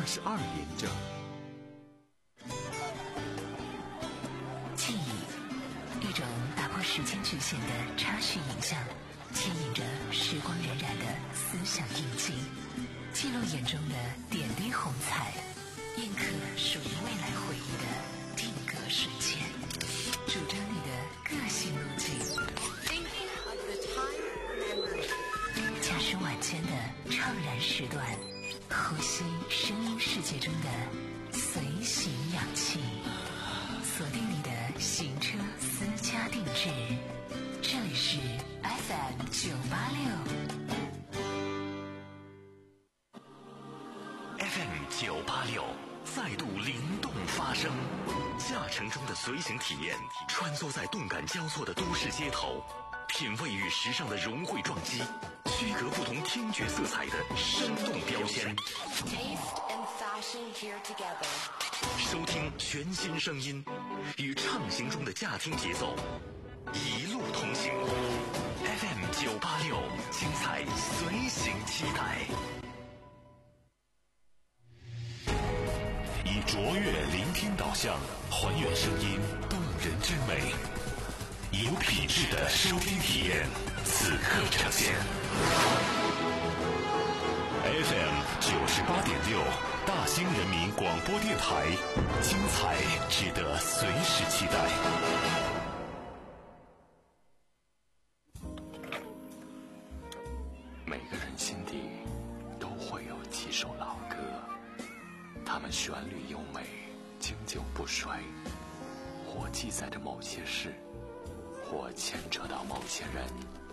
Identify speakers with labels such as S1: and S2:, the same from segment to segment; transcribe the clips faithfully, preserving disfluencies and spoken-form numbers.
S1: 十二连着。
S2: 记忆，一种打破时间局限的插叙影像，牵引着时光荏苒的思想印记，记录眼中的点滴红彩，印刻属于未来回忆的定格瞬间，主张你的个性路径。驾驶晚间的怅然时段，呼吸声音世界中的随行氧气，锁定你的行车私家定制。这里是 F M 九八六
S3: F M 九八六再度灵动发声，驾乘中的随行体验，穿梭在动感交错的都市街头，品味与时尚的融汇撞击，区隔不同听觉色彩的生动标签。收听全新声音，与畅行中的驾听节奏，一路同行。F M 九八六，精彩随行期待。
S4: 以卓越聆听导向，还原声音动人之美，有品质的收听体验，此刻呈现。F M 九十八点六，大兴人民广播电台，精彩值得随时期待。
S5: 每个人心底都会有几首老歌，它们旋律优美，经久不衰，或记载着某些事，或牵扯到某些人。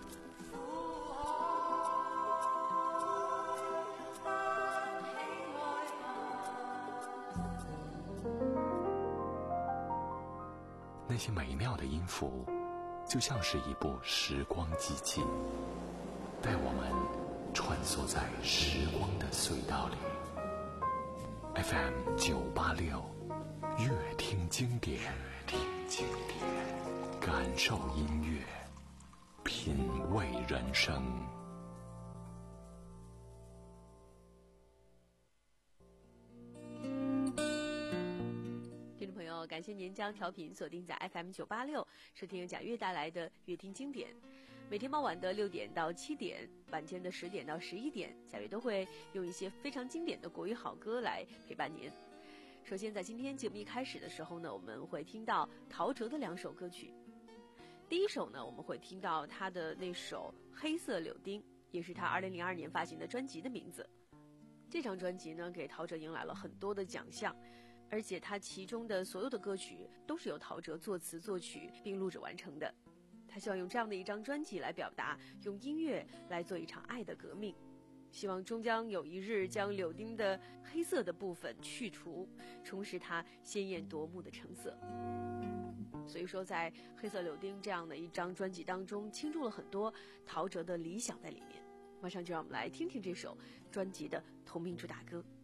S5: 那些美妙的音符，就像是一部时光机器，带我们穿梭在时光的隧道里。F M 九八六，乐听经典，乐听经典，感受音乐，品味人生。
S6: 听众朋友，感谢您将调频锁定在 F M 九八六，收听由贾悦带来的乐听经典。每天傍晚的六点到七点，晚间的十点到十一点，贾悦都会用一些非常经典的国语好歌来陪伴您。首先，在今天节目一开始的时候呢，我们会听到陶喆的两首歌曲。第一首呢，我们会听到他的那首《黑色柳丁》，也是他二零零二年发行的专辑的名字。这张专辑呢，给陶喆迎来了很多的奖项，而且他其中的所有的歌曲都是由陶喆作词作曲并录制完成的。他希望用这样的一张专辑来表达，用音乐来做一场爱的革命，希望终将有一日将柳丁的黑色的部分去除，重拾它鲜艳夺目的橙色。所以说，在《黑色柳丁》这样的一张专辑当中，倾注了很多陶喆的理想在里面。马上就让我们来听听这首专辑的同名主打歌。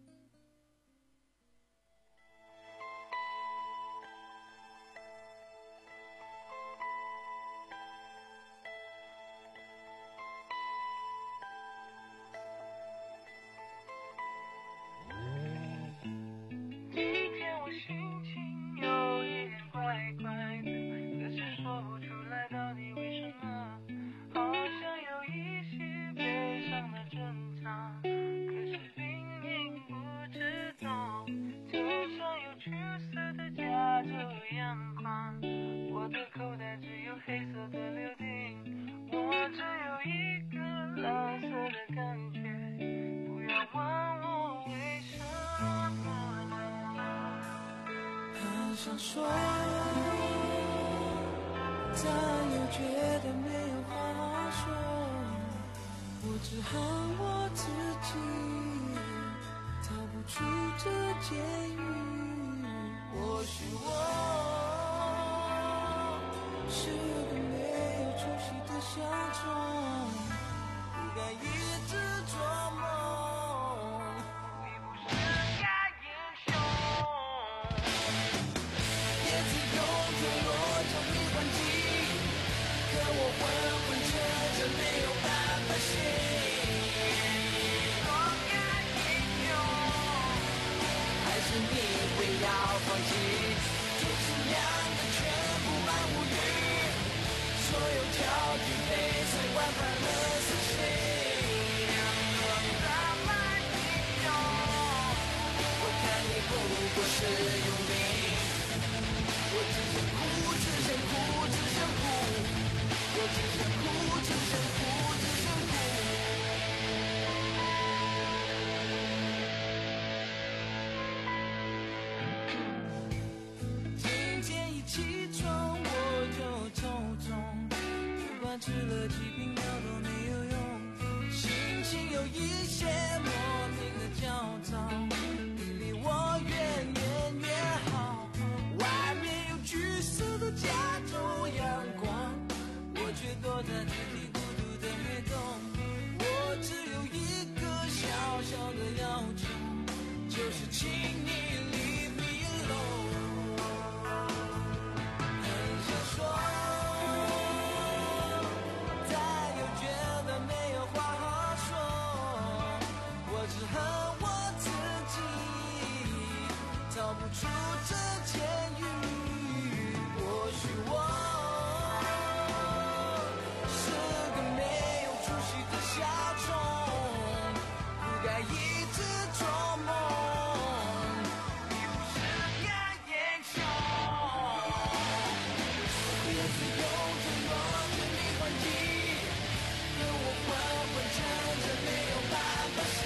S7: 我
S1: 放弃。天是亮的，却布满乌云，所有焦距被塞观判了死刑。我看你不过是佣兵，我只想哭，只想哭，只想哭，我只想哭，只想哭，只想哭。今天一起床我就头痛，不管吃了几瓶药都没有用，心情有一些莫名的焦躁，你离我远远越好。外面有橘色的加州阳光，我却躲在自己孤独的黑洞。我只有一个小小的要求，就是请你 leave me alone。 很想说，但又觉得没有话好说，我只恨我自己逃不出这监狱。或许我是个没有出息的小虫，不该一直做梦，一无是个英雄。不要再用脆弱全力还击，可我昏昏沉沉没有办法醒。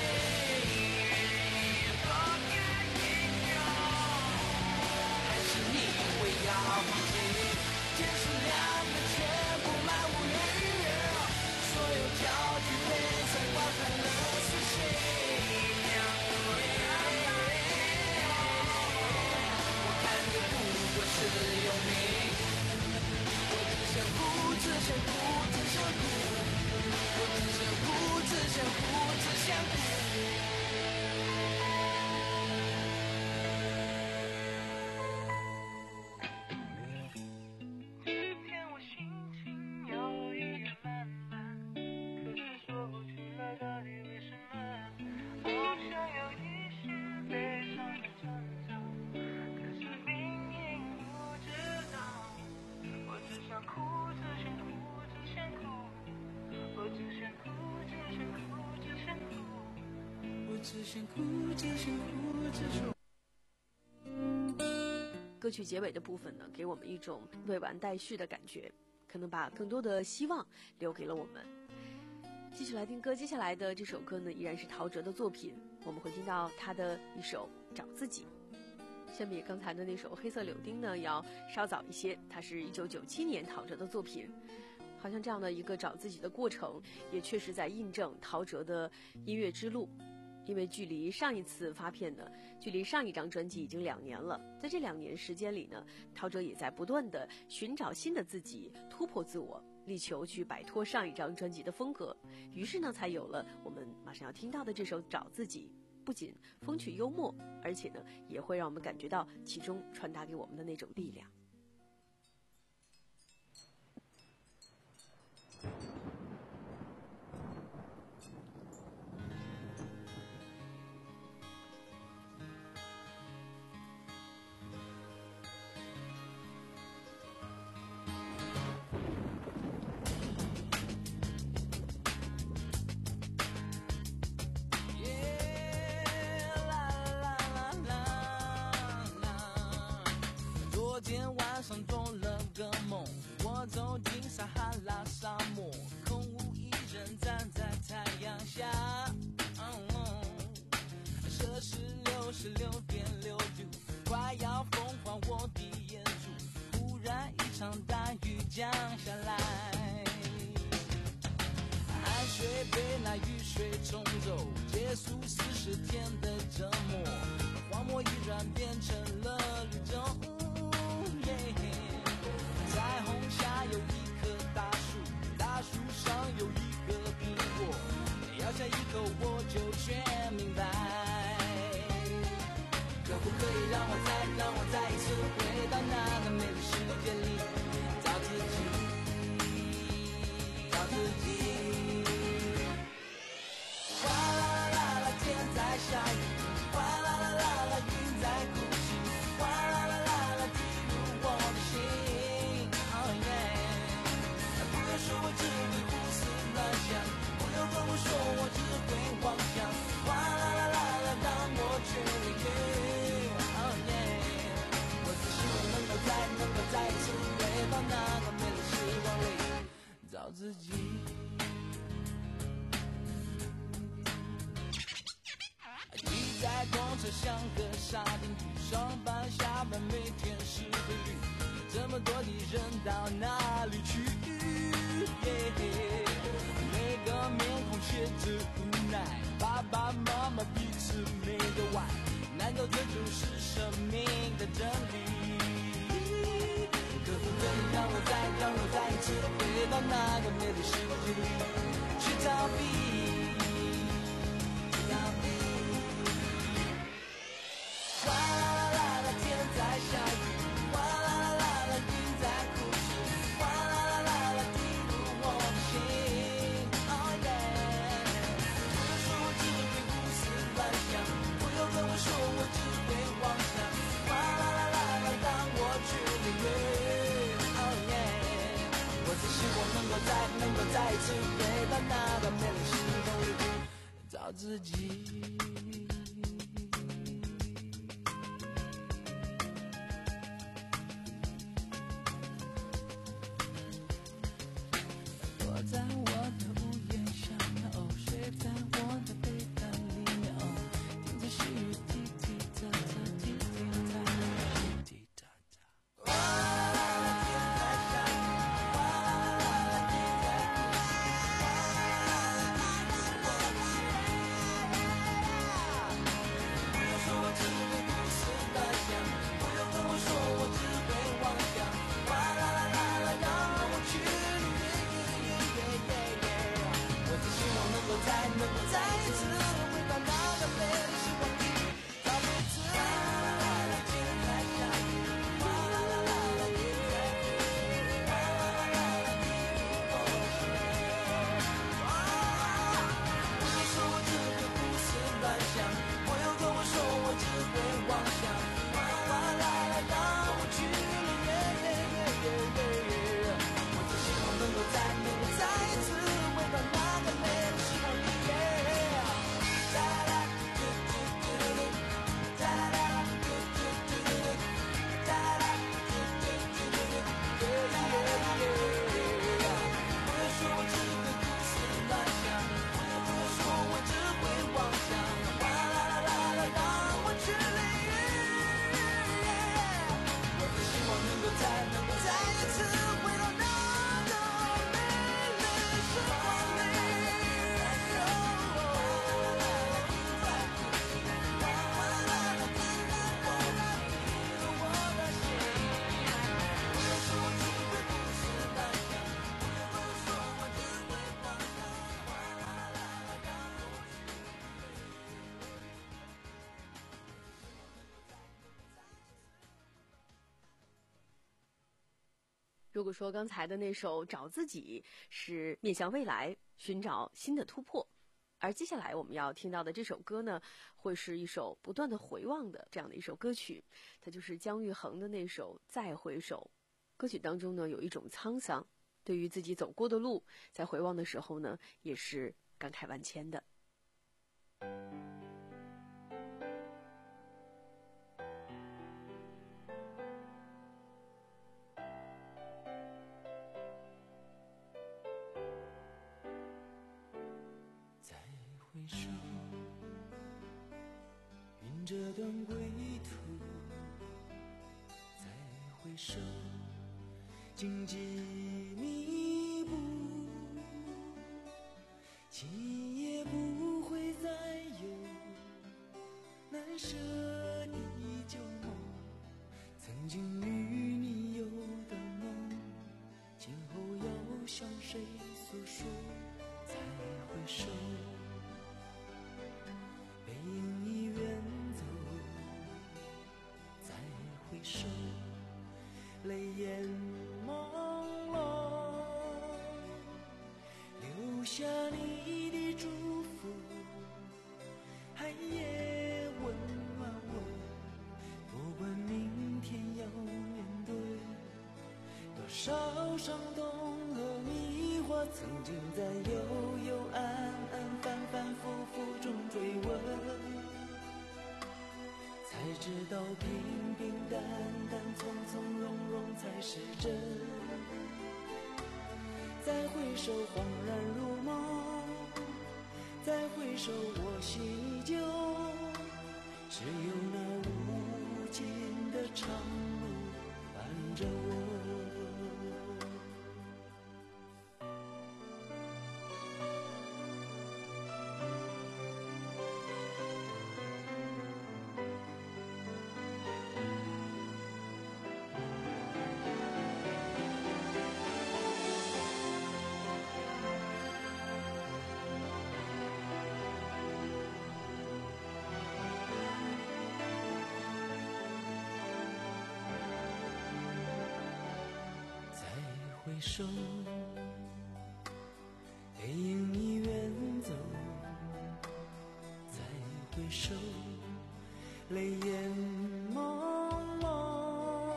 S1: 做个英雄，还是你会要放弃？天是亮的，却布满乌云，所有焦距被塞观判了死刑。我看你不过是佣兵，我只想哭，只想哭，只想哭，我只想哭，只想哭，只想哭。今天我心情有一点慢慢，可是说不出来到底为什么，好像有一些悲伤的征兆，可是明明不知道。我只想哭，只想哭，只想哭，我只想哭，只想哭，只想哭，我只想哭，只想哭，只想哭。
S6: 歌曲结尾的部分呢，给我们一种未完待续的感觉，可能把更多的希望留给了我们。继续来听歌，接下来的这首歌呢，依然是陶喆的作品，我们会听到他的一首《找自己》。相比刚才的那首《黑色柳丁》呢，要稍早一些，它是一九九七年陶喆的作品。好像这样的一个找自己的过程，也确实在印证陶喆的音乐之路。因为距离上一次发片呢，距离上一张专辑已经两年了，在这两年时间里呢，陶喆也在不断的寻找新的自己，突破自我，力求去摆脱上一张专辑的风格。于是呢，才有了我们马上要听到的这首《找自己》。不仅风趣幽默，而且呢，也会让我们感觉到其中传达给我们的那种力量。
S1: 做了个梦，我走进撒哈拉沙漠，空无一人站在太阳下，摄氏六十六点六度，快要风化我的眼珠，忽然一场大雨降下来，汗水被那雨水冲走，结束四十天的折磨，荒漠依然变成了绿洲。彩虹下有一棵大树，大树上有一个苹果，咬下一口我就全明白。可不可以让我再让我再一次回到那个美丽世界里，找自己，找自己。哗啦啦啦，天在下雨，哗自己。你在公车像个沙丁鱼，上班下班每天是规律，这么多的人到哪里去？ yeah, 每个面孔写着无奈，爸爸妈妈彼此没得爱，难道这就是生命的真理？可不可以让我再让我再一次回到那个美丽世界里去逃避，去逃避。哗啦啦啦，天在下雨，哗啦啦啦，云在哭泣，哗啦啦啦，滴入我的心。Oh yeah， 不要说我只会胡思乱想，不要跟我说我只会妄想，哗啦啦啦啦，让我去领略。Oh yeah， 我只希望能够再能够再一次回到那个美丽星空里找自己。在我的屋檐下，哦，睡在我的被单里，哦，听着细雨滴滴答答，滴滴答答，滴滴答答。哗啦啦啦，天在下雨，哗啦啦啦，地在哭泣，哗啦啦啦，滴入我的心。不要说我只会胡思乱想，不要跟我说我只会妄想，哗啦啦啦啦，让我去领略。我只希望能够再能够再一次回到那个美丽时光里，找彼此。哗啦啦啦，天在下雨，哗啦啦啦，雨在哭泣，哗啦啦啦，滴入我的心。不要说我只会胡思乱想，不要跟我说我只会妄想，哗啦啦啦，让我去领略。我只希望能够再能够再一次回到那个美丽时光里。哒啦啦，嘟嘟嘟嘟嘟，哒啦啦，嘟嘟嘟嘟嘟，哒啦，嘟嘟嘟嘟嘟，耶耶耶。不要说我只会胡思乱想，不要跟我说我只会妄想，哗啦啦啦啦，让我去领略。我只希望能够再能够再一次回到那个美丽时光里。
S6: 如果说刚才的那首《找自己》是面向未来，寻找新的突破，而接下来我们要听到的这首歌呢，会是一首不断的回望的这样的一首歌曲，它就是姜育恒的那首《再回首》。歌曲当中呢，有一种沧桑，对于自己走过的路，在回望的时候呢，也是感慨万千的。
S1: 回首，云这段归途，再回首，荆棘密布，情也不会再有难舍的旧梦，曾经与你有的梦，今后要向谁诉说？再回首，背影已远走，再回首，泪眼朦胧，留下你的祝福，寒夜温暖我，不管明天要面对多少伤痛和迷惑，曾经在幽幽暗暗反反复复中追问，才知道平平淡淡从从容容才是真， 再回首恍然如梦，再回首我心依旧，只有那无尽的长路伴着我。回首，背影已远走，再回首，泪眼朦胧，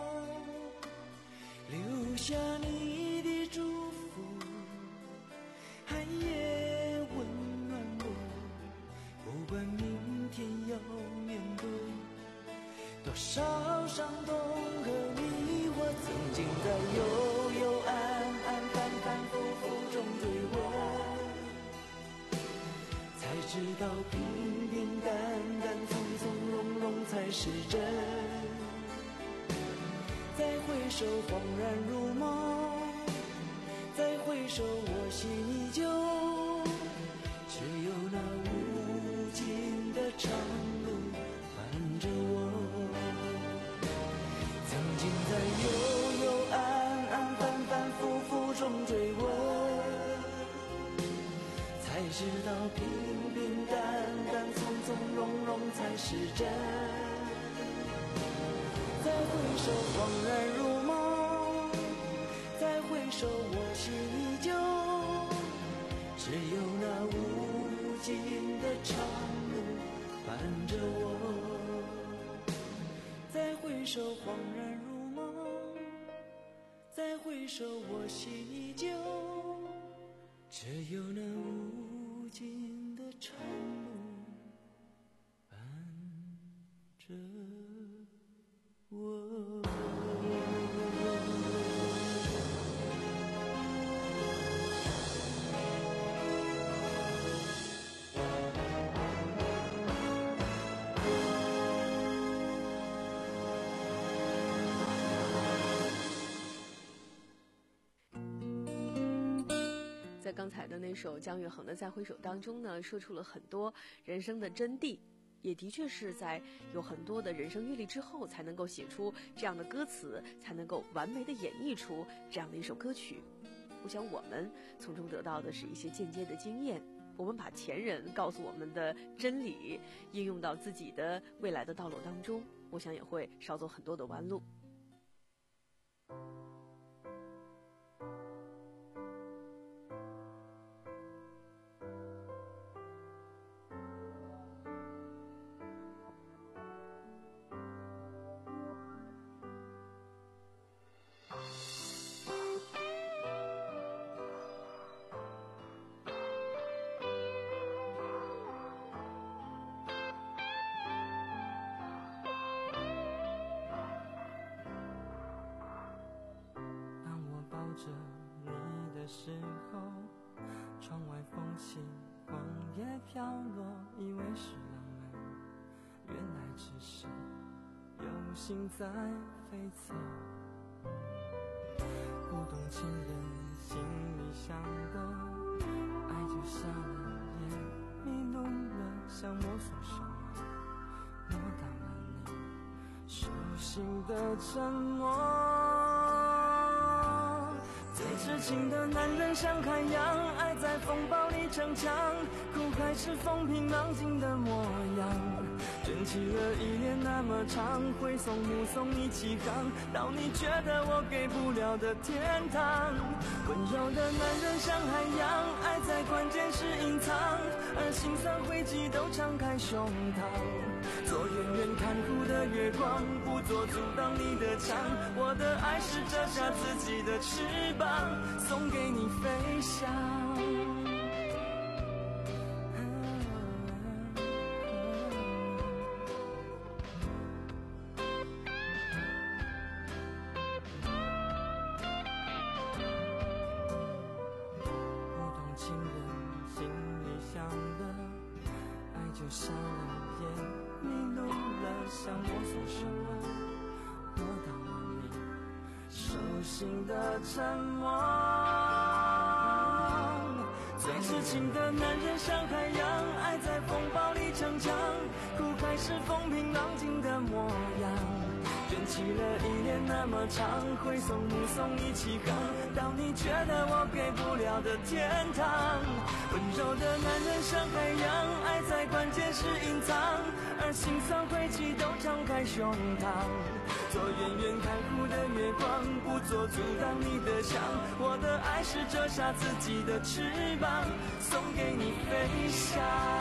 S1: 留下你的祝福，寒夜温暖我，不管明天要面对多少伤痛和迷惑，曾经在幽幽暗暗反反复复中追问，才知道平平淡淡从从容容才是真。再回首恍然如梦，再回首我心依旧，只有那无尽的长路伴着我。曾经在幽幽暗暗反反复复中追问，才知道平平淡淡从从容容才是真。再回首恍然如梦，再回首我心依旧，只有那无尽的长路伴着我。再回首恍然如梦，再回首我心依旧，只有那无尽的长路伴着我。
S6: 在刚才的那首姜育恒的《再回首》当中呢，说出了很多人生的真谛，也的确是在有很多的人生阅历之后，才能够写出这样的歌词，才能够完美的演绎出这样的一首歌曲。我想我们从中得到的是一些间接的经验，我们把前人告诉我们的真理应用到自己的未来的道路当中，我想也会少走很多的弯路。
S1: 着你的时候，窗外风起，黄叶飘落，以为是浪漫，原来只是有心在飞走。不懂情人心里想的，爱就瞎了眼，迷路了，想摸索什么，摸到了你手心的承诺。最痴情的男人像海洋，爱在风暴里逞强，苦海是风平浪静的模样。卷起了一年那么长，挥送目送你起航，到你觉得我给不了的天堂。温柔的男人像海洋，爱在关键时隐藏，而心酸灰烬都敞开胸膛。做远远看护的月光，不做阻挡你的墙。我的爱是折下自己的翅膀，送给你飞翔。 就像流言，迷路了想摸索什么，得到了你手心的沉默。最痴情的男人像海洋，爱在风暴里成长，苦海是风平浪静的模样，卷起了一年那么长，挥送目送一起航到你觉得我给不了的天堂。温柔的男人像海洋，爱在关键时隐藏，而心酸晦气都张开胸膛，做远远看护的月光，不做阻挡你的墙。我的爱是折下自己的翅膀，送给你飞翔。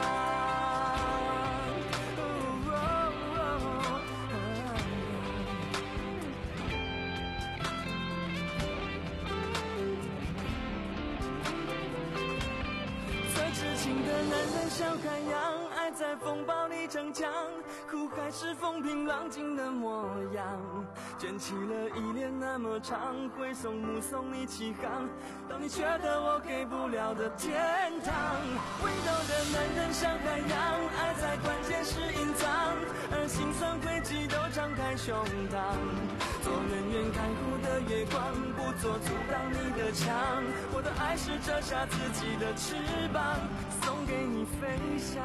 S1: 情的男人像海洋，爱在风暴里逞强，苦海是风平浪静的模样，卷起了依恋那么长，挥送目送你起航到你觉得我给不了的天堂。温柔的男人像海洋，爱在关键时隐藏，而心酸晦气都张开胸膛，做远远看护的月光，不做阻挡你的墙。我的爱是折下自己的翅膀，送给你飞翔。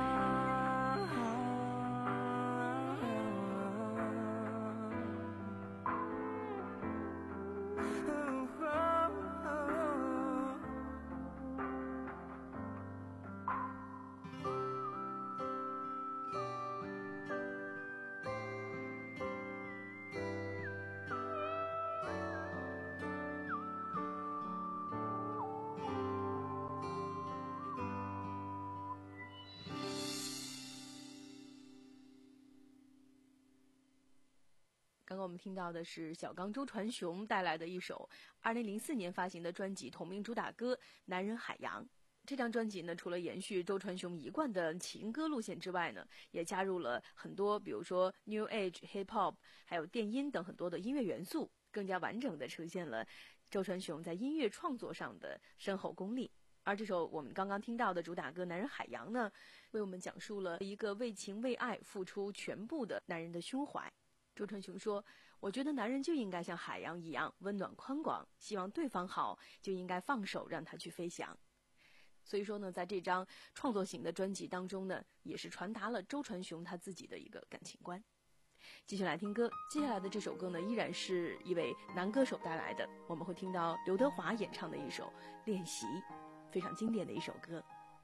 S6: 刚刚我们听到的是小刚周传雄带来的一首二零零四年发行的专辑同名主打歌《男人海洋》。这张专辑呢，除了延续周传雄一贯的情歌路线之外呢，也加入了很多比如说 New Age、Hip Hop 还有电音等很多的音乐元素，更加完整地呈现了周传雄在音乐创作上的深厚功力。而这首我们刚刚听到的主打歌《男人海洋》呢，为我们讲述了一个为情为爱付出全部的男人的胸怀。周传雄说，我觉得男人就应该像海洋一样温暖宽广，希望对方好就应该放手让他去飞翔。所以说呢，在这张创作型的专辑当中呢，也是传达了周传雄他自己的一个感情观。继续来听歌，接下来的这首歌呢，依然是一位男歌手带来的，我们会听到刘德华演唱的一首《练习》，非常经典的一首歌。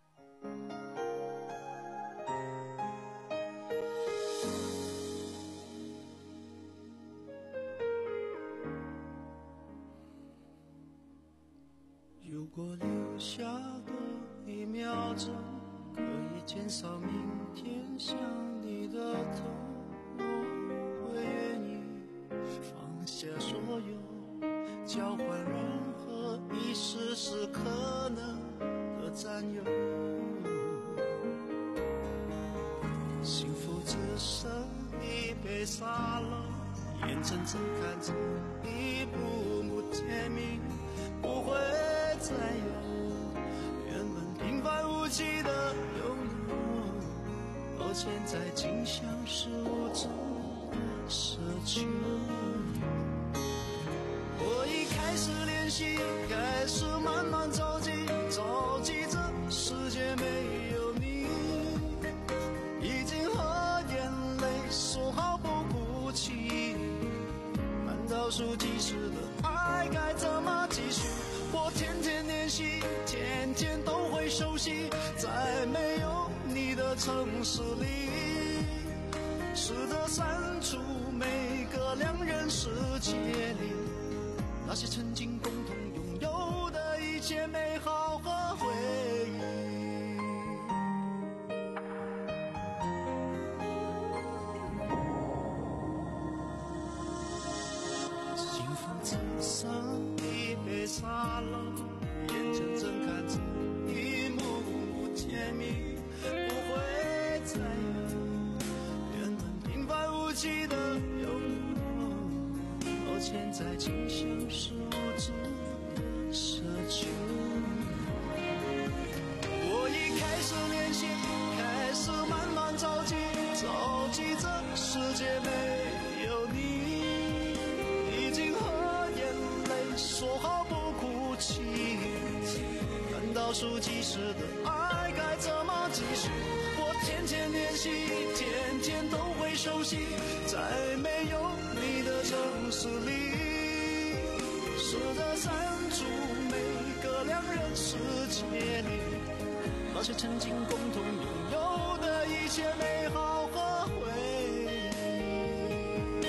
S1: 如果留下多一秒钟，可以减少明天想你的痛，我会愿意放下所有，交换任何一丝丝可能的占有。幸福只剩一杯沙漏，眼睁睁看着一幕幕甜蜜不会再有，原本平凡无奇的拥有，而现在竟像是无助的奢求。我已开始练习，开始慢慢着急，着急这世界没有你，已经和眼泪说好不哭泣，慢倒数计时的爱该怎么继续？我天天练习，天天都会熟悉，在没有你的城市里，试着删除每个两人世界里那些曾经共同拥有的一切美好和回忆。幸福只剩一杯沙漏，眼睁睁看着一幕幕甜蜜不会再有，原本平凡无奇的拥有，而现在竟像是无助的奢求。我已开始练习，开始
S7: 慢慢着急，着急这世界没有你，已经和眼泪说好不哭泣，难道数计时的爱该怎么继续？我天天练习，天天都会熟悉，在没有你的城市里，试着删除每个两人世界里那些曾经共同拥有的一切美好和回忆。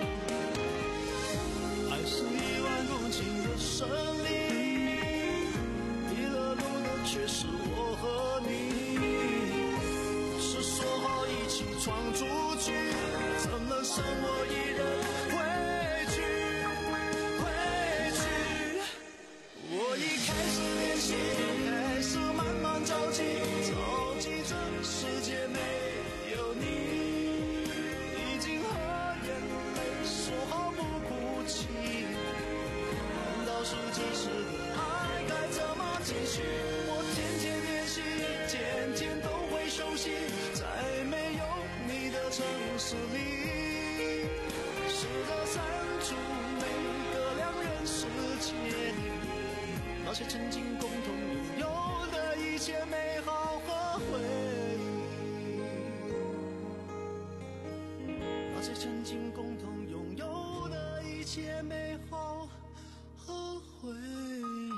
S7: 爱是一万公顷的森林，迷了路的却是我和你，是说好一起闯出去，怎么剩我一人回去回去？我已开始练习，开始慢慢着急，着急这世界没有你，已经和眼泪说好不哭泣，难道数计时的爱该怎么继续？我天天练习，天天都会熟悉，在没有你的城市里，试着删除每个两人世界里那些曾经共同拥有的一切美好和回忆，那些曾经共同拥有的一切美好和回忆。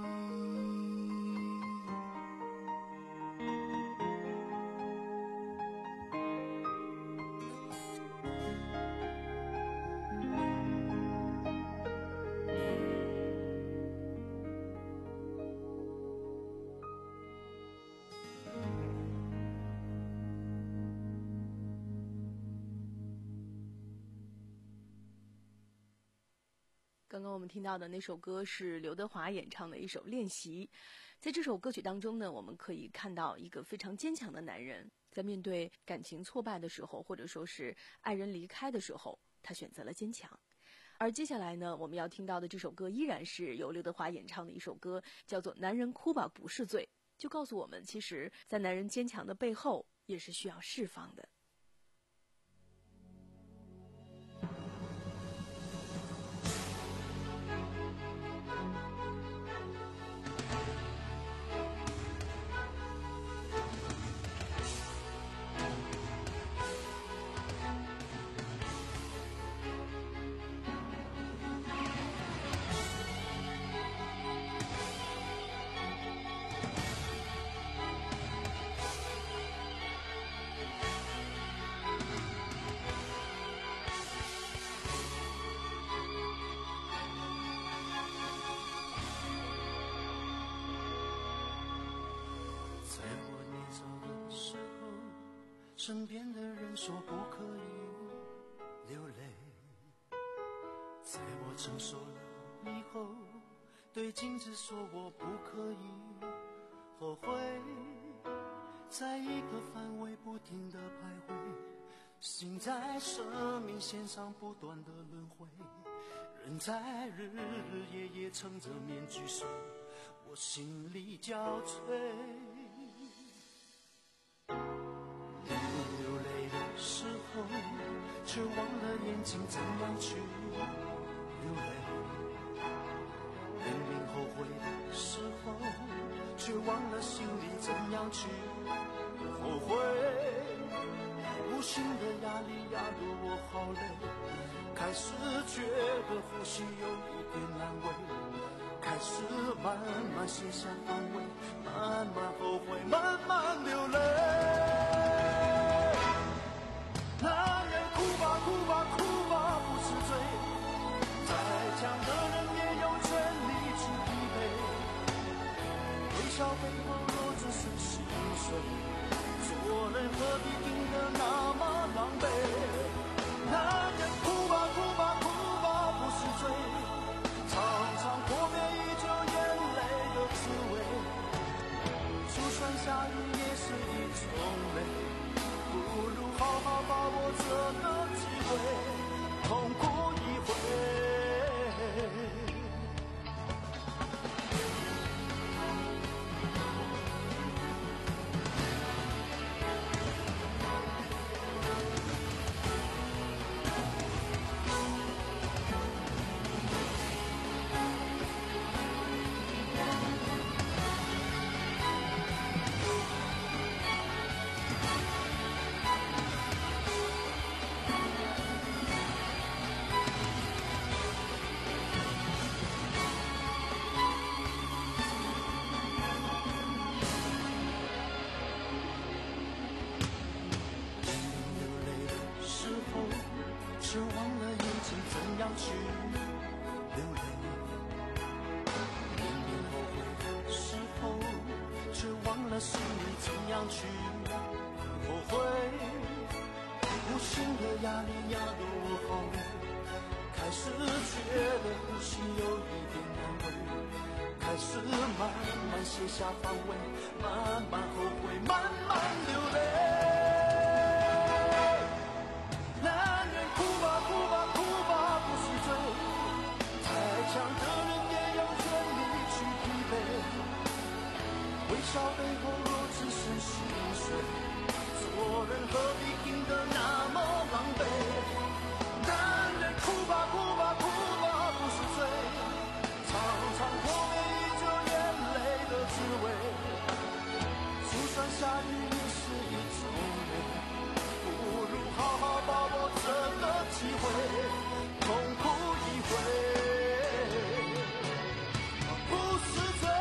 S6: 刚刚我们听到的那首歌是刘德华演唱的一首《练习》。在这首歌曲当中呢，我们可以看到一个非常坚强的男人，在面对感情挫败的时候，或者说是爱人离开的时候，他选择了坚强。而接下来呢，我们要听到的这首歌依然是由刘德华演唱的一首歌，叫做《男人哭吧不是罪》，就告诉我们，其实在男人坚强的背后也是需要释放的。
S7: 身边的人说不可以流泪，在我成熟了以后，对镜子说我不可以后悔，在一个范围不停地徘徊，心在生命线上不断的轮回，人在日日夜夜撑着面具睡，我心里交瘁。却忘了眼睛怎样去流泪，明明后悔的时候，却忘了心里怎样去后悔。无形的压力压得我好累，开始觉得呼吸有一点难为，开始慢慢卸下防卫，慢慢后悔，慢慢流泪。男人哭吧哭吧哭吧不是罪，再强的人也有权利去疲惫，微笑背后落着是心碎，做人何必听得那么狼狈。男人哭吧哭吧哭吧不是罪，常常破灭依旧眼泪的滋味，就算下雨也是一种泪， 去流泪，明明后悔时候，却忘了是你怎样去后悔。无形的压力压得我好累，开始觉得呼吸有一点难为，开始慢慢卸下防卫，慢慢后悔，慢慢流泪。男人哭吧哭吧哭吧不是罪，再强的人也有权利去疲惫，微笑背后若只剩心碎，做人何必硬得那么狼狈。男人哭吧哭吧哭吧不是罪，常常脱离着眼泪的滋味，就算下雨也是一种美，不如好好把握这个机会，痛哭一回，不是罪。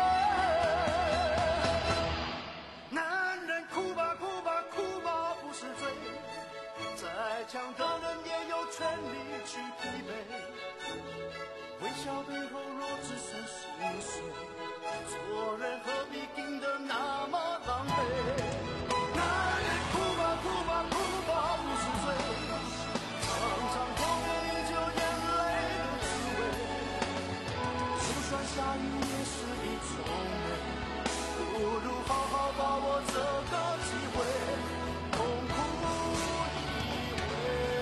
S7: 男人哭吧哭吧哭吧不是罪，再强的人也有权利去疲惫，微笑背后若只剩心碎，做人何必硬得那么狼狈。男人哭吧哭吧哭吧不是罪，常常脱离着眼泪的滋味，就算下雨也是一种美，不如好好把握这个机会，痛哭一回。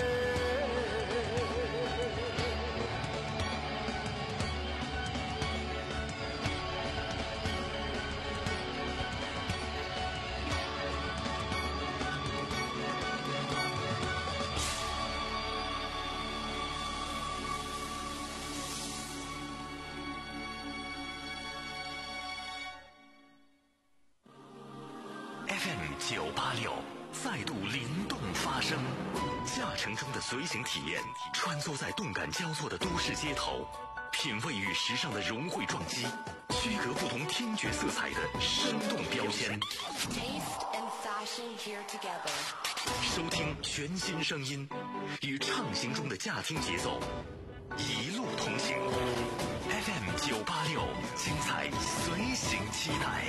S3: F M 九八六再度灵动发声，驾乘中的随行体验，穿梭在动感交错的都市街头，品味与时尚的融汇撞击，区隔不同听觉色彩的生动标签。
S2: Taste and fashion here together.
S3: 收听全新声音，与畅行中的驾听节奏，一路同行。F M 九八六，精彩随行期待。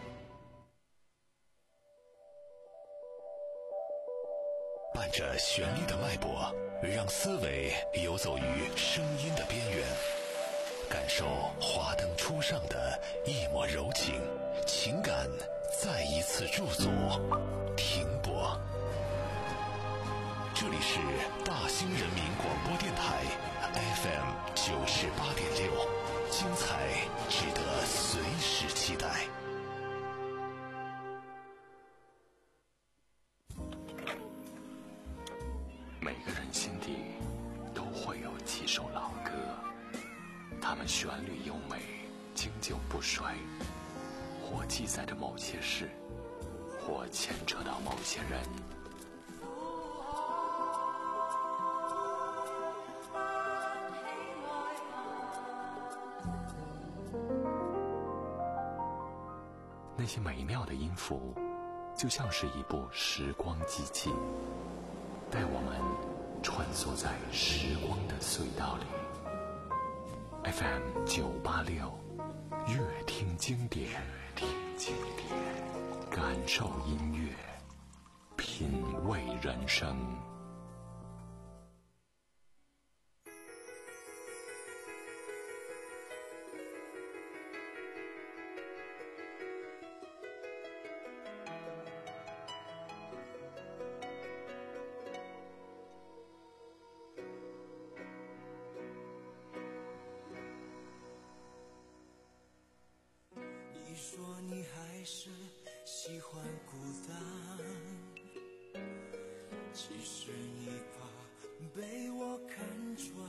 S4: 伴着旋律的脉搏，让思维游走于声音的边缘，感受华灯初上的一抹柔情，情感再一次驻足停泊。这里是大兴人民广播电台 F M 九十八点六，精彩值得随时期待。
S5: 每个人心底都会有几首老歌，它们旋律优美，经久不衰，或记载着某些事，或牵扯到某些人。那些美妙的音符，就像是一部时光机器，带我们穿梭在时光的隧道里。F M 九八六，乐听经典，乐听经典，感受音乐，品味人生。
S1: 你说你还是喜欢孤单，其实你怕被我看穿，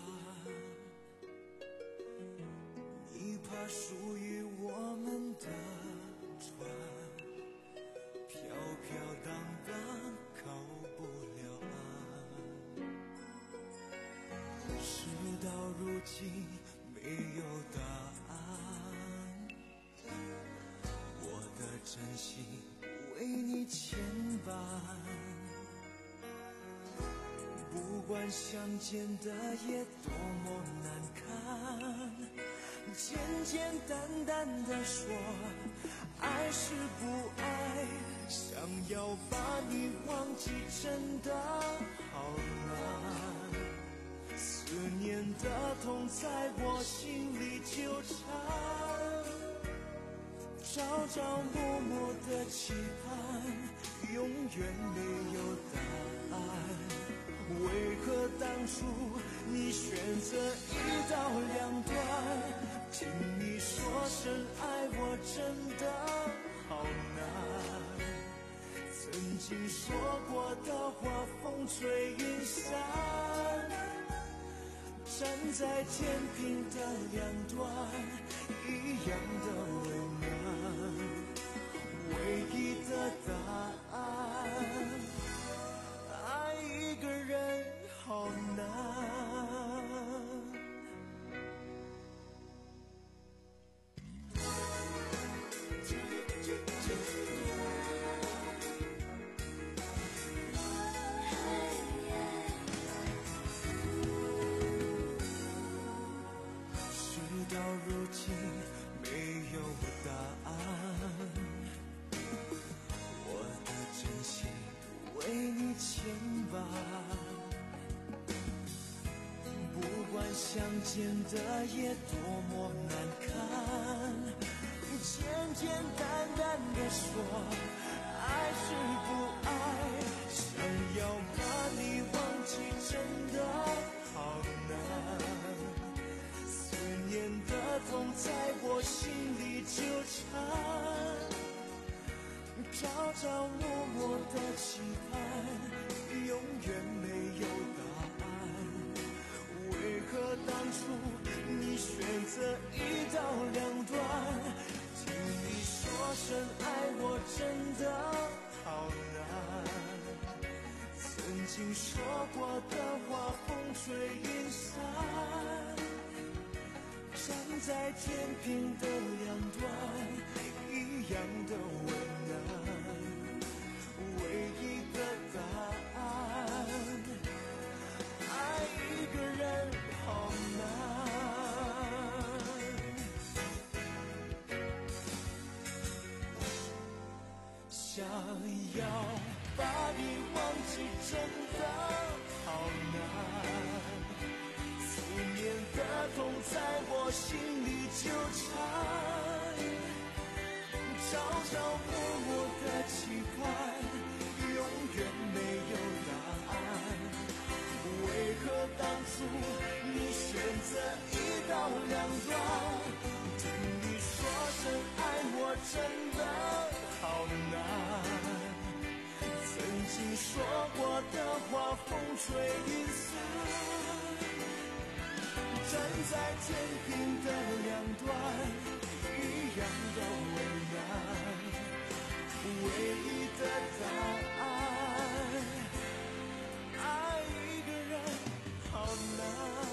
S1: 你怕属于我们的船飘飘荡荡靠不了岸，事到如今没有答案，我的真心为你牵绊，
S7: 管相见的夜多么难堪，简简单单的说爱是不爱，想要把你忘记真的好难，思念的痛在我心里纠缠，朝朝暮暮的期盼永远没有答案，为何当初你选择一刀两断？听你说声爱我真的好难，曾经说过的话风吹云散，站在天平的两端一样的为难，唯一的答案，爱一个人好难。事到如今没有答案，我的真心为你牵绊，不管相见的夜多么难看，简简单单的说爱是不爱，想要把你忘记真的好难，思念的痛在我心里纠缠，朝朝暮暮的期盼永远没有答案，为何当初你选择一刀两断？听你说声爱我真的好难，曾经说过的话风吹云散，站在天平的两端一样的为难，唯一的答案，爱一个人好难。想要把你忘记真的好难，思念的痛在我心里纠缠，朝朝暮暮的期盼永远没有答案，为何当初你选择一刀两断？听你说声爱我真的好难，曾经说过的话风吹云散，站在天平的两端一样的为难，唯一的答案，爱一个人好难。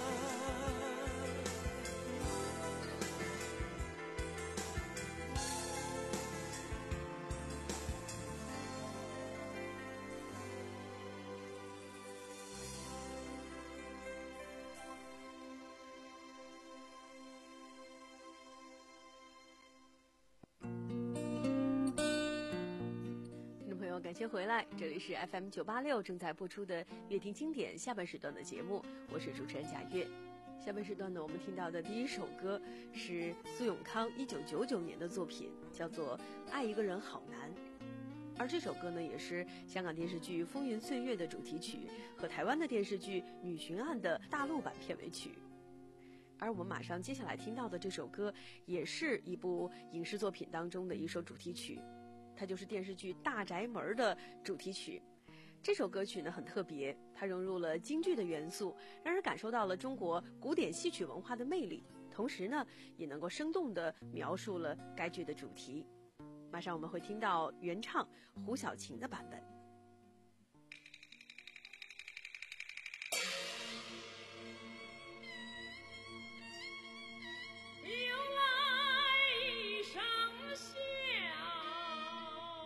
S6: 感谢回来，这里是 F M 九八六正在播出的乐听经典下半时段的节目，我是主持人贾月。下半时段呢，我们听到的第一首歌是苏永康一九九九年的作品，叫做《爱一个人好难》，而这首歌呢，也是香港电视剧《风云岁月》的主题曲和台湾的电视剧《女巡案》的大陆版片尾曲。而我们马上接下来听到的这首歌，也是一部影视作品当中的一首主题曲。它就是电视剧《大宅门》的主题曲。这首歌曲呢很特别，它融入了京剧的元素，让人感受到了中国古典戏曲文化的魅力，同时呢也能够生动地描述了该剧的主题。马上我们会听到原唱胡小琴的版本。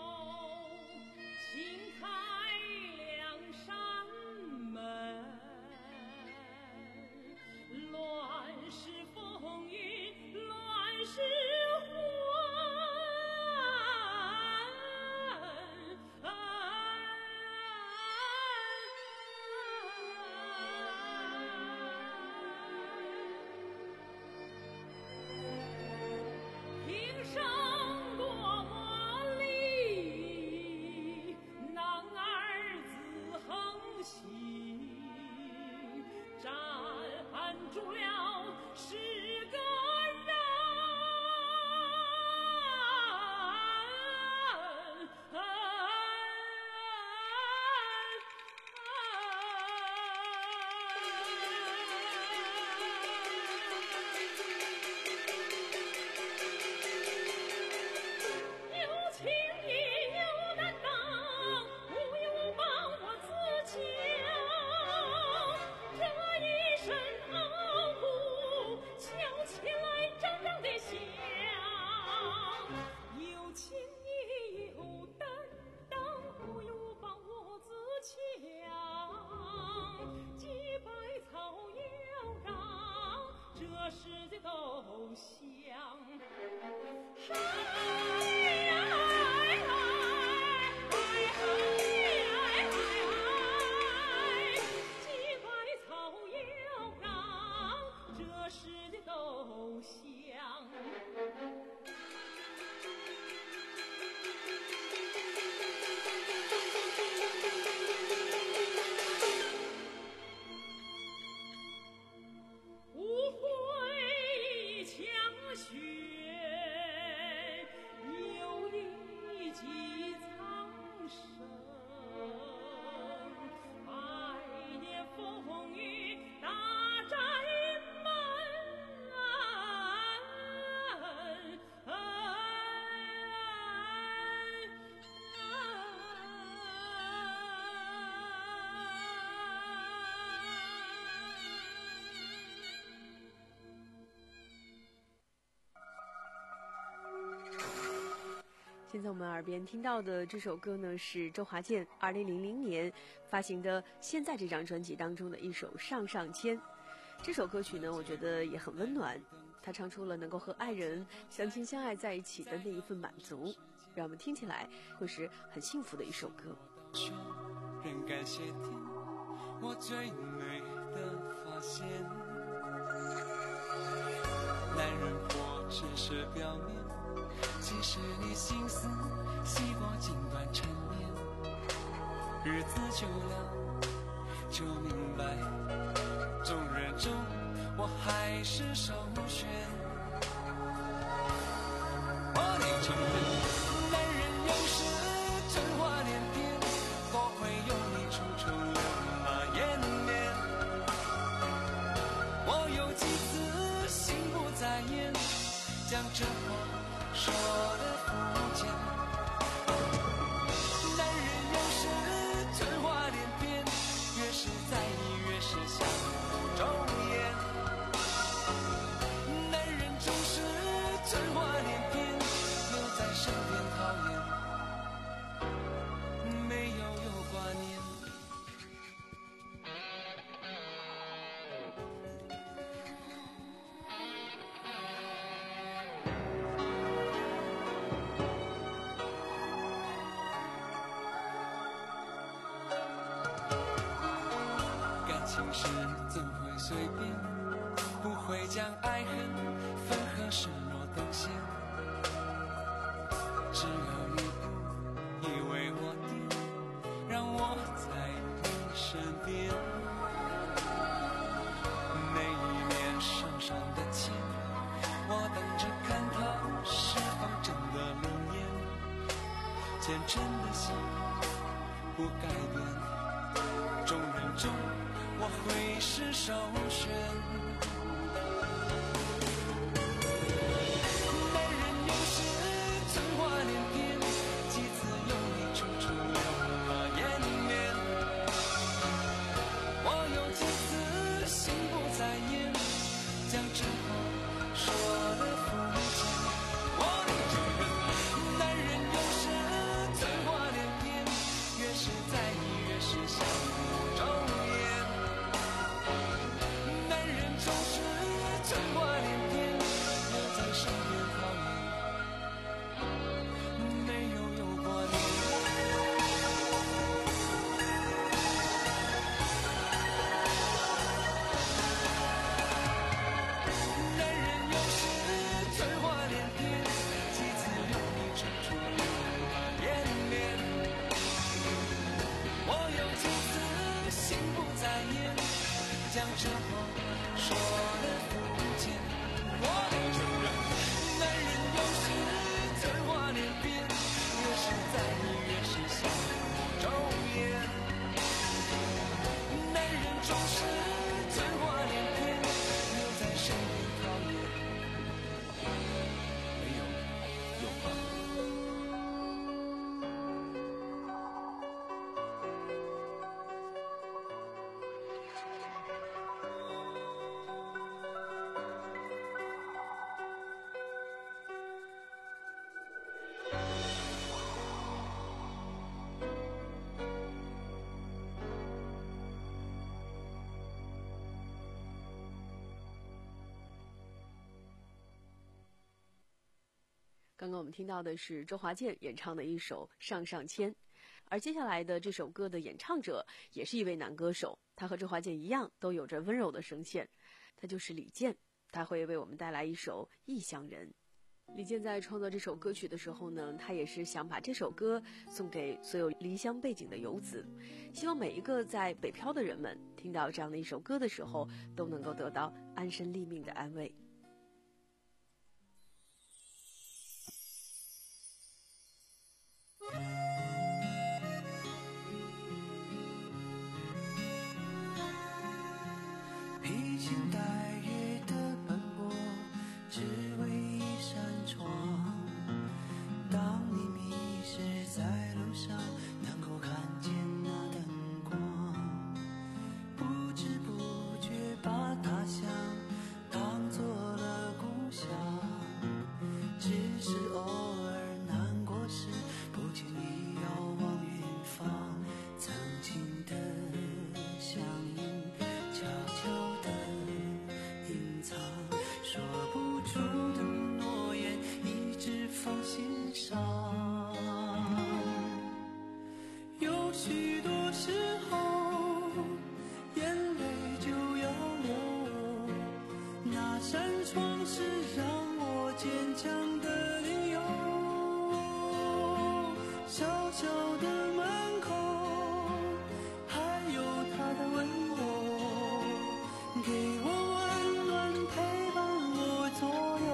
S8: 新开两扇门。
S6: 现在我们耳边听到的这首歌呢，是周华健二零零零年发行的《现在》这张专辑当中的一首《上上签》。这首歌曲呢，我觉得也很温暖，他唱出了能够和爱人相亲相爱在一起的那一份满足，让我们听起来会是很幸福的一首歌。
S1: 仍感谢天，我最美的发现。男人活只是表面，其实你心思细过尽管沉眠。日子久了就明白，众人中我还是首选。我得承认，男人有时春花连篇，多亏有你处处留马延绵。我有几次心不在焉，将这话说得肤浅。男人有时春花连篇，越是在意越是想不周延。男人总是春花连篇，留在身边讨厌，没有有挂念。感情事怎会随便，不会将爱恨分合视若等闲。只有你不以为我癫，让我在你身边。每一年手上的签，我等着看它是否真的灵验。坚贞的心不改变，众人中我会是首选。男人有时春花连篇，几次有你处处留马延绵。我有几次心不在焉，将这话说得肤浅。我得承认，男人有时春花连篇，越是在意越是想不周延。男人总是春花连篇，留在身边讨厌，没有有挂念。男人有时春花连篇，几次有你处处留马延绵。我有几次心不在焉，将这话说得肤浅。我得承认，男人有时春花连篇，越是在意越是想不周延。男人总是春花连篇，留在身边讨厌，没有有挂念。
S6: 刚刚我们听到的是周华健演唱的一首《上上签》，而接下来的这首歌的演唱者也是一位男歌手，他和周华健一样都有着温柔的声线，他就是李健，他会为我们带来一首《异乡人》。李健在创作这首歌曲的时候呢，他也是想把这首歌送给所有离乡背井的游子，希望每一个在北漂的人们听到这样的一首歌的时候，都能够得到安身立命的安慰。
S1: 披星戴月的奔波，只为一扇窗。当你迷失在路上，能够看见那灯光，不知不觉把他乡当作了故乡。只是偶尔难过时， 是让我坚强的理由。小小的门口，还有他的温柔，给我温暖，陪伴我左右。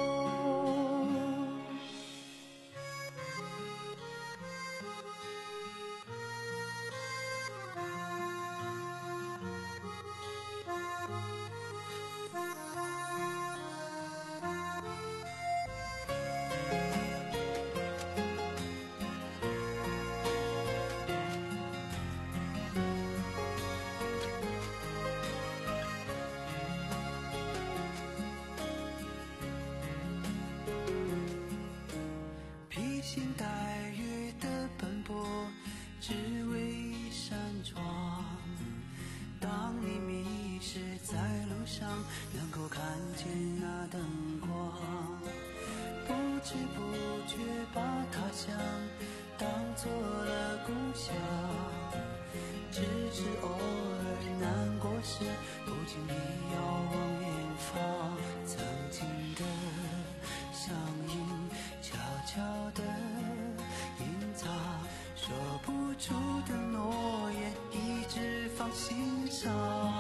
S1: 披星戴月的奔波，只为一扇窗。当你迷失在路上，能够看见那灯光，不知不觉把他乡当作了故乡。只是偶尔难过时，不经意遥望远方，曾经的相映悄悄地隐藏，说不出的诺言一直放心上。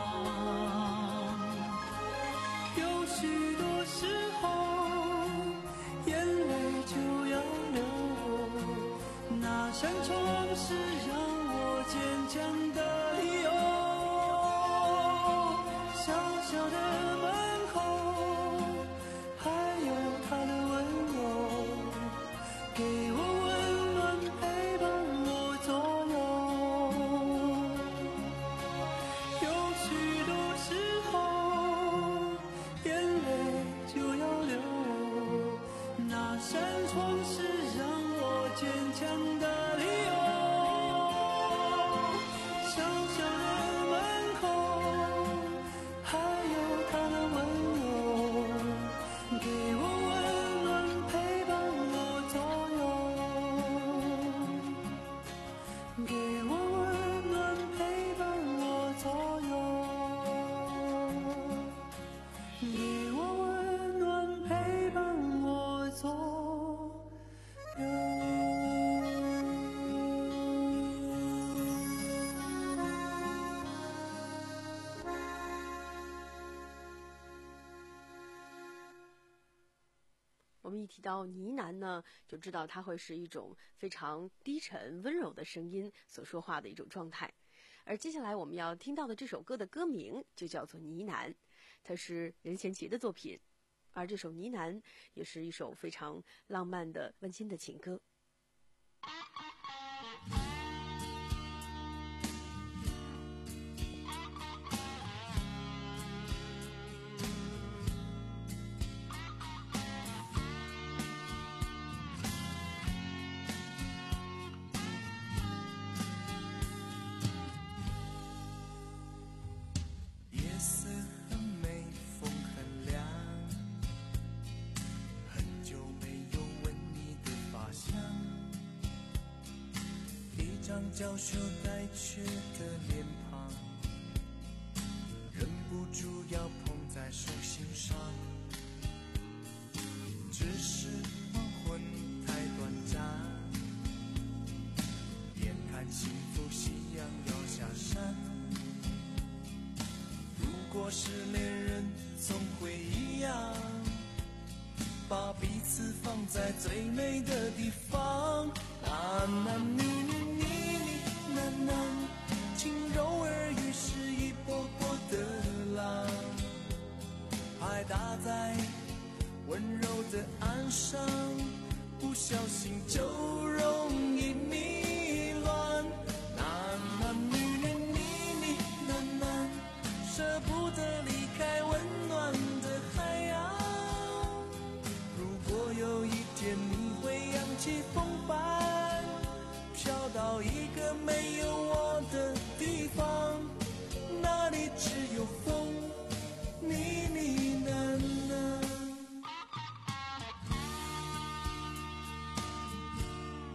S1: 有许多时候眼泪就要流，那扇窗是让我坚强的理由。小小的门口，还有他的温柔，给我温暖，陪伴我左右。有许多时候眼泪就要流，那扇窗是让我坚强的理由。小小的门口，还有他的温柔，给我温暖，陪伴我左右。给我温暖，陪伴我左右。给我温暖，陪伴我左右。
S6: 我们一提到呢喃呢，就知道它会是一种非常低沉温柔的声音所说话的一种状态。而接下来我们要听到的这首歌的歌名就叫做呢喃，它是任贤齐的作品，而这首呢喃也是一首非常浪漫的温馨的情歌。
S1: 夜色很美，风很凉，很久没有闻你的发香，一张娇羞带怯的脸庞，忍不住要捧在手心上。只是黄昏太短暂，眼看幸福夕阳要下山。如果是恋人，总会一样，把彼此放在最美的地方。男男女女，你你喃喃，轻柔耳语是一波波的浪，拍打在温柔的岸上，不小心就容易迷乱。男男女女，你你喃喃，舍不得离开温暖的海洋。如果有一天你会扬起风帆，飘到一个没有我的地方，那里只有风，你你喃喃。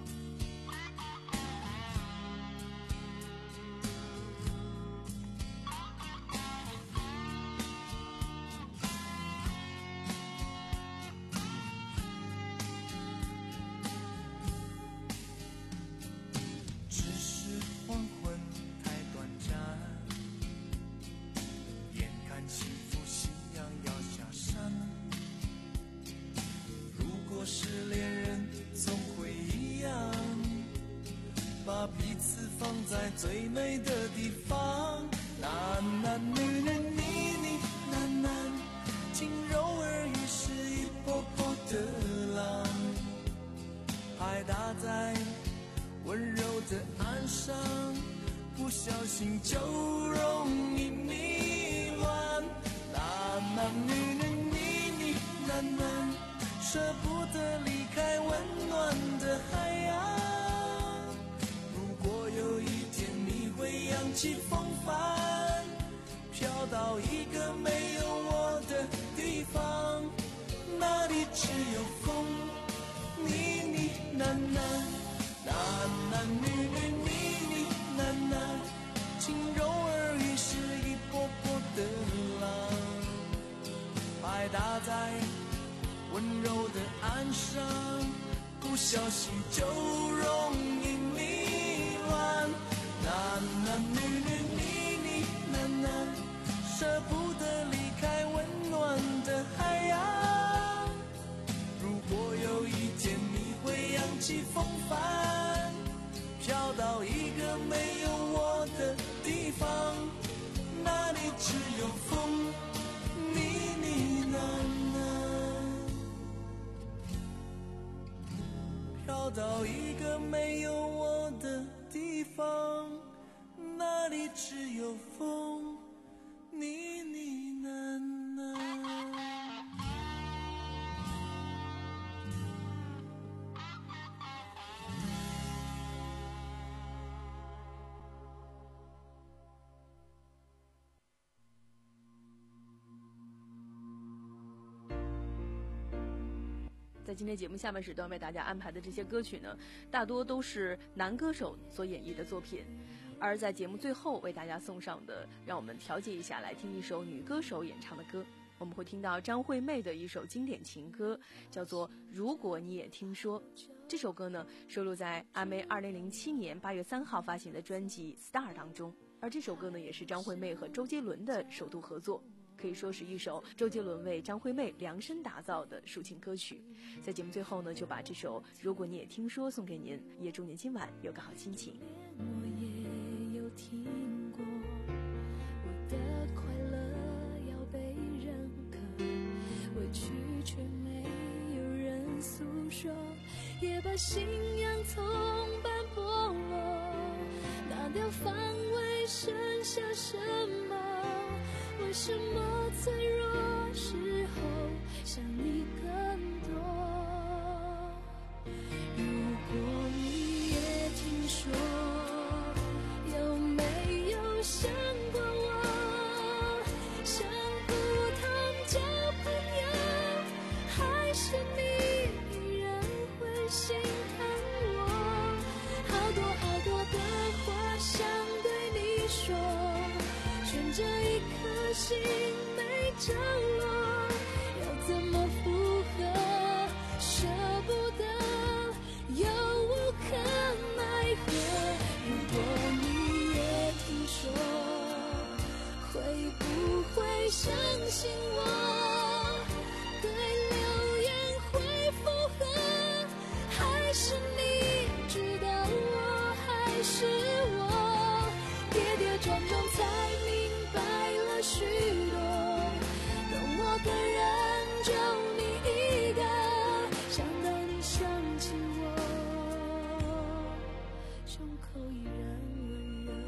S1: 最美的地方。男男女女你你男男，轻柔耳语是一波波的浪，拍打在温柔的岸上，不小心就容易迷乱。男男女女你你男男，舍不得离开温暖的海洋。如果有一天你会扬起风帆，飘到一个没有我的地方，那里只有风，你你男男，男男女女你你男男，轻柔耳语是一波波的浪，拍打在温柔的岸上，不小心就容易迷乱。男男女女你你男男，舍不得离开温暖的海洋。如果有一天你会扬起风帆，飘到一个没有我的地方，那里只有风，你你男男。飘到一个没有我的地方，那里只有风，你你男男。
S6: 在今天节目下半时段为大家安排的这些歌曲呢，大多都是男歌手所演绎的作品。而在节目最后为大家送上的，让我们调节一下来听一首女歌手演唱的歌。我们会听到张惠妹的一首经典情歌，叫做《如果你也听说》。这首歌呢，收录在阿妹二零零七年八月三号发行的专辑《Star》当中。而这首歌呢，也是张惠妹和周杰伦的首度合作，可以说是一首周杰伦为张惠妹量身打造的抒情歌曲。在节目最后呢，就把这首《如果你也听说》送给您，也祝您今晚有个好心情。
S8: 我也有听过，我的快乐要被认可，委屈却没有人诉说，也把信仰从般剥落，拿掉防卫剩下什么？为什么脆弱时候想你更多？如果你也听说，有没有想过我？像普通交朋友，还是你依然会心疼我？好多好多的话想对你说，悬着一颗心没着落，要怎么附和？舍不得，又无可奈何。如果你也听说，会不会相信我？对流言会附和，还是你知道我还是我？跌跌撞撞才明白了许多，懂我的人就你一个，想到你想起我，胸口依然温热。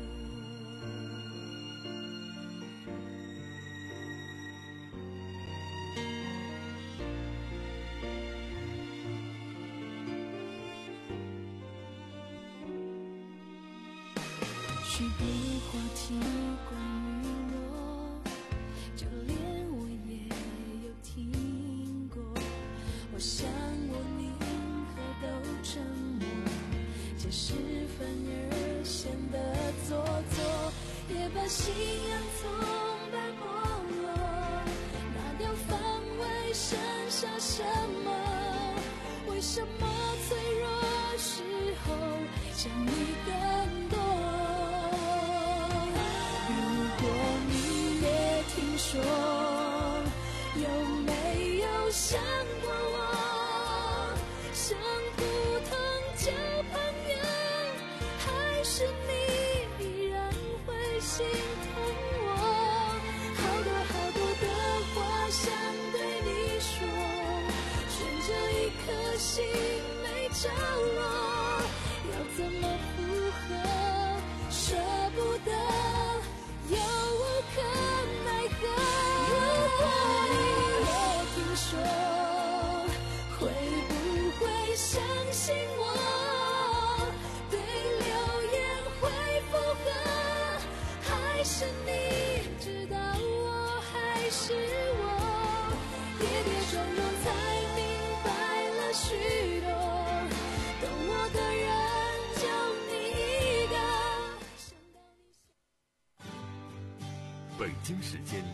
S8: 许多话题关于我，就连我也有听过。我想我宁可都沉默，解释反而显得做作，也把信仰从般剥落，拿掉防卫剩下什么？为什么脆弱时候想你更多？听说有没有想过我？像普通交朋友，还是你心疼我，好多好多的话想对你说，悬着一颗心没着落，要怎么附和，舍不得，又无可奈何。如果你也听说，会不会相信我？对流言会附和，还是你知道我还是我？跌跌撞撞才明白了许多，懂我的人就你一个。
S3: 北京时间